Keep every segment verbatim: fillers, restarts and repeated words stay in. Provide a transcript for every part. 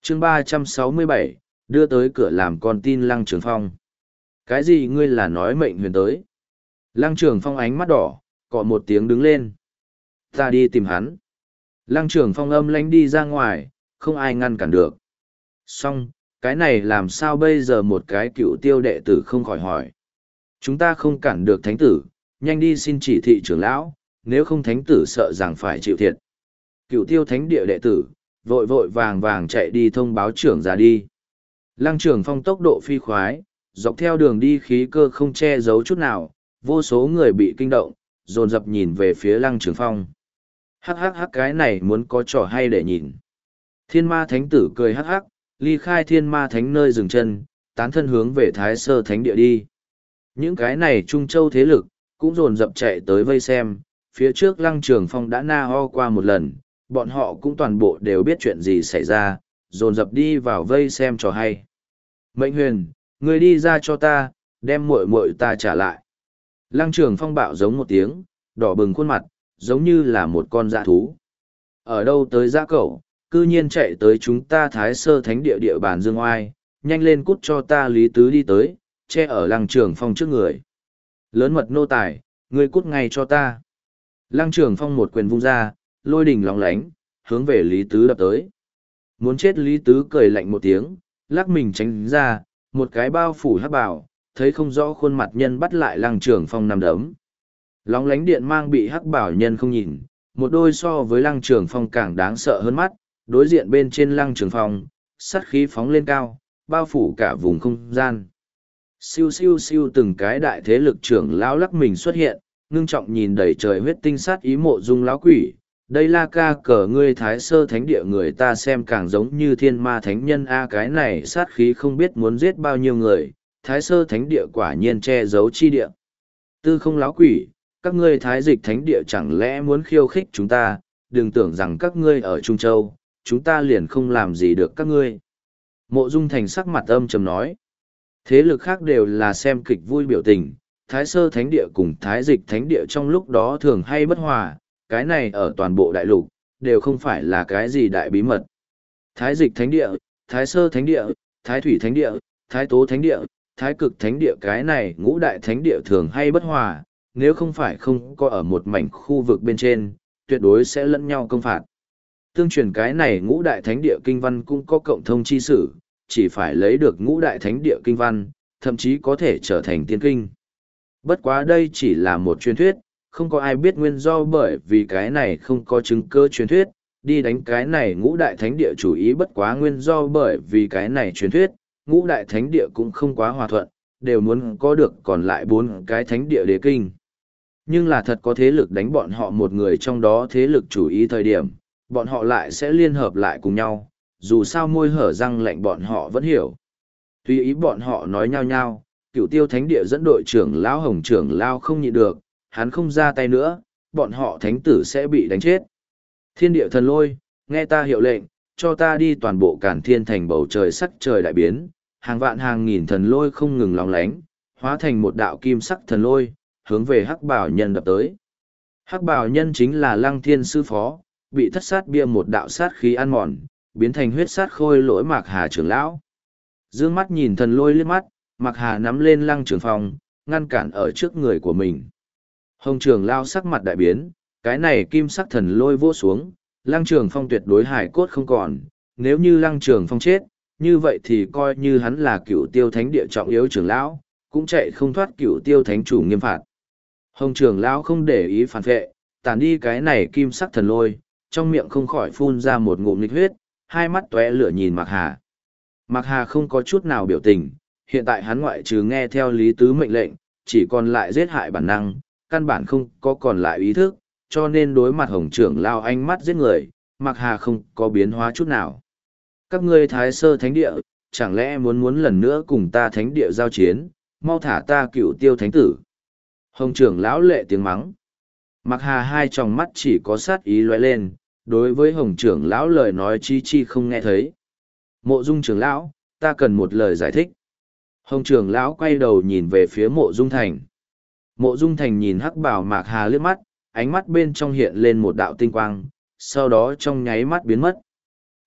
chương ba trăm sáu mươi bảy, đưa tới cửa làm con tin Lăng Trường Phong. Cái gì ngươi là nói mệnh huyền tới? Lăng Trường Phong ánh mắt đỏ, cọ một tiếng đứng lên. Ta đi tìm hắn. Lăng Trường Phong âm lãnh đi ra ngoài, không ai ngăn cản được. Xong, cái này làm sao bây giờ một cái cựu tiêu đệ tử không khỏi hỏi. Chúng ta không cản được thánh tử, nhanh đi xin chỉ thị trưởng lão, nếu không thánh tử sợ rằng phải chịu thiệt. Cựu tiêu thánh địa đệ tử, vội vội vàng vàng chạy đi thông báo trưởng ra đi. Lăng Trường Phong tốc độ phi khoái, dọc theo đường đi khí cơ không che giấu chút nào, vô số người bị kinh động, dồn dập nhìn về phía Lăng Trường Phong. Hắc hắc hắc, cái này muốn có trò hay để nhìn. Thiên ma thánh tử cười hắc hắc, ly khai thiên ma thánh nơi dừng chân, tán thân hướng về Thái Sơ thánh địa đi. Những cái này Trung Châu thế lực, cũng dồn dập chạy tới vây xem, phía trước Lăng Trường Phong đã na ho qua một lần, bọn họ cũng toàn bộ đều biết chuyện gì xảy ra, dồn dập đi vào vây xem trò hay. Mệnh huyền, người đi ra cho ta, đem muội muội ta trả lại. Lăng Trường Phong bạo giống một tiếng, đỏ bừng khuôn mặt, giống như là một con dã thú. Ở đâu tới dã cẩu, cư nhiên chạy tới chúng ta Thái Sơ thánh địa địa bàn Dương Oai, nhanh lên cút cho ta Lý Tứ đi tới, che ở Lăng Trường Phong trước người. Lớn mật nô tài, ngươi cút ngay cho ta. Lăng Trường Phong một quyền vung ra, lôi đình lóng lánh, hướng về Lý Tứ đập tới. Muốn chết Lý Tứ cười lạnh một tiếng, lắc mình tránh ra, một cái bao phủ hắc bảo, thấy không rõ khuôn mặt nhân bắt lại Lăng Trường Phong nằm đấm. Lóng lánh điện mang bị hắc bảo nhân không nhìn, một đôi so với Lăng Trường Phong càng đáng sợ hơn mắt, đối diện bên trên Lăng Trường Phong, sát khí phóng lên cao, bao phủ cả vùng không gian. Siêu siêu siêu, từng cái đại thế lực trưởng lão lắc mình xuất hiện, ngưng trọng nhìn đầy trời huyết tinh sát ý Mộ Dung lão quỷ. Đây là ca cờ ngươi Thái Sơ thánh địa, người ta xem càng giống như thiên ma thánh nhân a, cái này sát khí không biết muốn giết bao nhiêu người, Thái Sơ thánh địa quả nhiên che giấu chi địa. Tư Không lão quỷ, các ngươi Thái Dịch thánh địa chẳng lẽ muốn khiêu khích chúng ta, đừng tưởng rằng các ngươi ở Trung Châu, chúng ta liền không làm gì được các ngươi. Mộ Dung Thành sắc mặt âm trầm nói. Thế lực khác đều là xem kịch vui biểu tình, Thái Sơ thánh địa cùng Thái Dịch thánh địa trong lúc đó thường hay bất hòa, cái này ở toàn bộ đại lục, đều không phải là cái gì đại bí mật. Thái Dịch thánh địa, Thái Sơ thánh địa, Thái Thủy thánh địa, Thái Tố thánh địa, Thái Cực thánh địa, cái này ngũ đại thánh địa thường hay bất hòa, nếu không phải không có ở một mảnh khu vực bên trên, tuyệt đối sẽ lẫn nhau công phạt. Tương truyền cái này ngũ đại thánh địa kinh văn cũng có cộng thông chi sử, chỉ phải lấy được ngũ đại thánh địa kinh văn, thậm chí có thể trở thành tiên kinh. Bất quá đây chỉ là một truyền thuyết, không có ai biết nguyên do, bởi vì cái này không có chứng cơ truyền thuyết, đi đánh cái này ngũ đại thánh địa chủ ý bất quá nguyên do, bởi vì cái này truyền thuyết, ngũ đại thánh địa cũng không quá hòa thuận, đều muốn có được còn lại bốn cái thánh địa đế kinh. Nhưng là thật có thế lực đánh bọn họ một người trong đó thế lực chủ ý thời điểm, bọn họ lại sẽ liên hợp lại cùng nhau, dù sao môi hở răng lạnh bọn họ vẫn hiểu. Tuy ý bọn họ nói nhau nhau, Cửu Tiêu thánh địa dẫn đội trưởng lão Hồng trưởng lão không nhịn được, hắn không ra tay nữa, bọn họ thánh tử sẽ bị đánh chết. Thiên địa thần lôi, nghe ta hiệu lệnh, cho ta đi toàn bộ Càn Thiên thành, bầu trời sắc trời đại biến, hàng vạn hàng nghìn thần lôi không ngừng lóng lánh, hóa thành một đạo kim sắc thần lôi, hướng về Hắc Bảo Nhân đập tới. Hắc Bảo Nhân chính là Lăng Thiên sư phó, bị thất sát bia một đạo sát khí ăn mòn, biến thành huyết sát khôi lỗi Mạc Hà trưởng lão. Dương mắt nhìn thần lôi liếc mắt, Mạc Hà nắm lên Lăng Trường Phong, ngăn cản ở trước người của mình. Hồng trưởng lão sắc mặt đại biến, cái này kim sắc thần lôi vỗ xuống, Lăng Trường Phong tuyệt đối hải cốt không còn, nếu như Lăng Trường Phong chết, như vậy thì coi như hắn là Cửu Tiêu thánh địa trọng yếu trưởng lão, cũng chạy không thoát Cửu Tiêu thánh chủ nghiêm phạt. Hồng trưởng lão không để ý phản vệ, tản đi cái này kim sắc thần lôi, trong miệng không khỏi phun ra một ngụm nghịch huyết, hai mắt tóe lửa nhìn Mạc Hà. Mạc Hà không có chút nào biểu tình, hiện tại hắn ngoại trừ nghe theo Lý Tứ mệnh lệnh, chỉ còn lại giết hại bản năng, căn bản không có còn lại ý thức, cho nên đối mặt Hồng trưởng lao ánh mắt giết người, Mạc Hà không có biến hóa chút nào. Các ngươi Thái Sơ thánh địa, chẳng lẽ muốn muốn lần nữa cùng ta thánh địa giao chiến, mau thả ta Cửu Tiêu thánh tử. Hồng trưởng lão lệ tiếng mắng. Mạc Hà hai tròng mắt chỉ có sát ý lóe lên, đối với Hồng trưởng lão lời nói chi chi không nghe thấy. Mộ Dung trưởng lão, ta cần một lời giải thích. Hồng trưởng lão quay đầu nhìn về phía Mộ Dung Thành. Mộ Dung Thành nhìn Hắc Bảo Mạc Hà liếc mắt, ánh mắt bên trong hiện lên một đạo tinh quang, sau đó trong nháy mắt biến mất.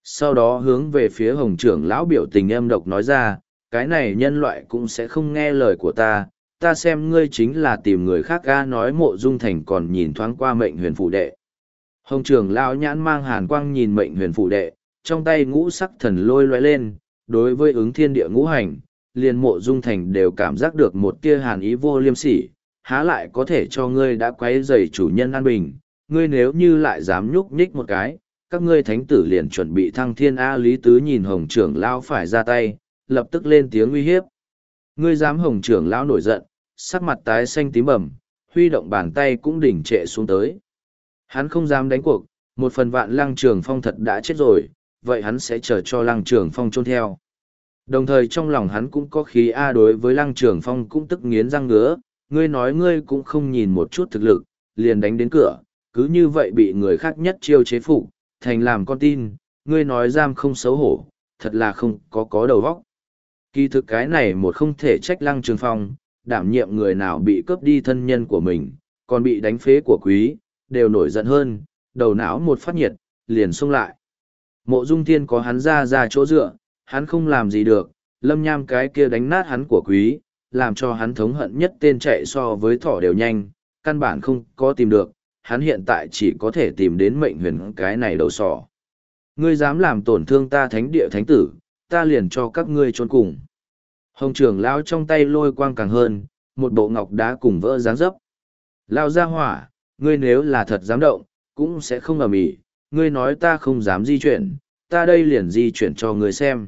Sau đó hướng về phía hồng trưởng lão biểu tình âm độc nói ra, cái này nhân loại cũng sẽ không nghe lời của ta, ta xem ngươi chính là tìm người khác ga. Nói Mộ Dung Thành còn nhìn thoáng qua mệnh huyền phụ đệ. Hồng trưởng lão nhãn mang hàn quang nhìn mệnh huyền phụ đệ, trong tay ngũ sắc thần lôi loe lên, đối với ứng thiên địa ngũ hành, liền Mộ Dung Thành đều cảm giác được một tia hàn ý vô liêm sỉ, há lại có thể cho ngươi đã quấy rầy chủ nhân an bình, ngươi nếu như lại dám nhúc nhích một cái, các ngươi thánh tử liền chuẩn bị thăng thiên. A Lý Tứ nhìn hồng trưởng lão phải ra tay, lập tức lên tiếng uy hiếp. Ngươi dám? Hồng trưởng lão nổi giận, sắc mặt tái xanh tím bầm, huy động bàn tay cũng đỉnh trệ xuống tới. Hắn không dám đánh cuộc, một phần vạn Lăng Trường Phong thật đã chết rồi, vậy hắn sẽ chờ cho Lăng Trường Phong chôn theo. Đồng thời trong lòng hắn cũng có khí A. Đối với Lăng Trường Phong cũng tức nghiến răng ngứa, ngươi nói ngươi cũng không nhìn một chút thực lực, liền đánh đến cửa, cứ như vậy bị người khác nhất chiêu chế phục, thành làm con tin, ngươi nói giam không xấu hổ, thật là không có có đầu óc. Kỳ thực cái này một không thể trách Lăng Trường Phong, đảm nhiệm người nào bị cướp đi thân nhân của mình, còn bị đánh phế của quý, đều nổi giận hơn, đầu não một phát nhiệt, liền xông lại. Mộ Dung Thiên có hắn ra ra chỗ dựa, hắn không làm gì được, Lâm Nham cái kia đánh nát hắn của quý, làm cho hắn thống hận nhất tên chạy so với thỏ đều nhanh, căn bản không có tìm được, hắn hiện tại chỉ có thể tìm đến mệnh huyền cái này đầu sỏ. Ngươi dám làm tổn thương ta thánh địa thánh tử, ta liền cho các ngươi chôn cùng. Hồng trưởng lão trong tay lôi quang càng hơn, một bộ ngọc đá cùng vỡ dáng dấp. Lao ra hỏa, ngươi nếu là thật dám động, cũng sẽ không ầm ĩ, ngươi nói ta không dám di chuyển, ta đây liền di chuyển cho ngươi xem.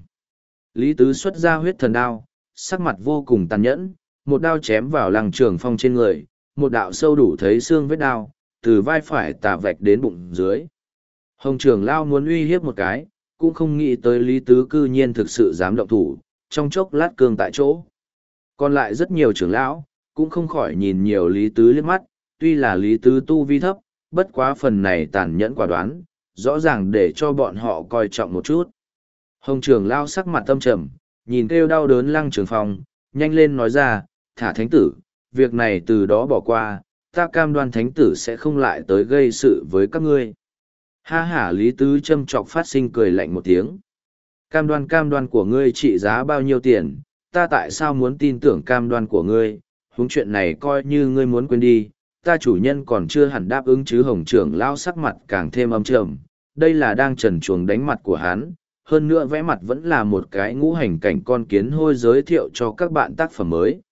Lý Tứ xuất ra huyết thần đao, sắc mặt vô cùng tàn nhẫn, một đao chém vào Lăng Trường Phong trên người, một đạo sâu đủ thấy xương vết đao, từ vai phải tà vạch đến bụng dưới. Hồng trưởng lão muốn uy hiếp một cái, cũng không nghĩ tới Lý Tứ cư nhiên thực sự dám động thủ, trong chốc lát cương tại chỗ. Còn lại rất nhiều trưởng lão, cũng không khỏi nhìn nhiều Lý Tứ liếc mắt, tuy là Lý Tứ tu vi thấp, bất quá phần này tàn nhẫn quả đoán, rõ ràng để cho bọn họ coi trọng một chút. Hồng trưởng lão sắc mặt tâm trầm, nhìn kêu đau đớn Lăng Trường Phong, nhanh lên nói ra, thả thánh tử, việc này từ đó bỏ qua, ta cam đoan thánh tử sẽ không lại tới gây sự với các ngươi. Ha hả Lý Tứ châm chọc phát sinh cười lạnh một tiếng. Cam đoan cam đoan của ngươi trị giá bao nhiêu tiền, ta tại sao muốn tin tưởng cam đoan của ngươi, huống chuyện này coi như ngươi muốn quên đi, ta chủ nhân còn chưa hẳn đáp ứng chứ. Hồng trưởng lão sắc mặt càng thêm âm trầm, đây là đang trần chuồng đánh mặt của hắn, hơn nữa vẽ mặt vẫn là một cái ngũ hành cảnh con kiến hôi giới thiệu cho các bạn tác phẩm mới.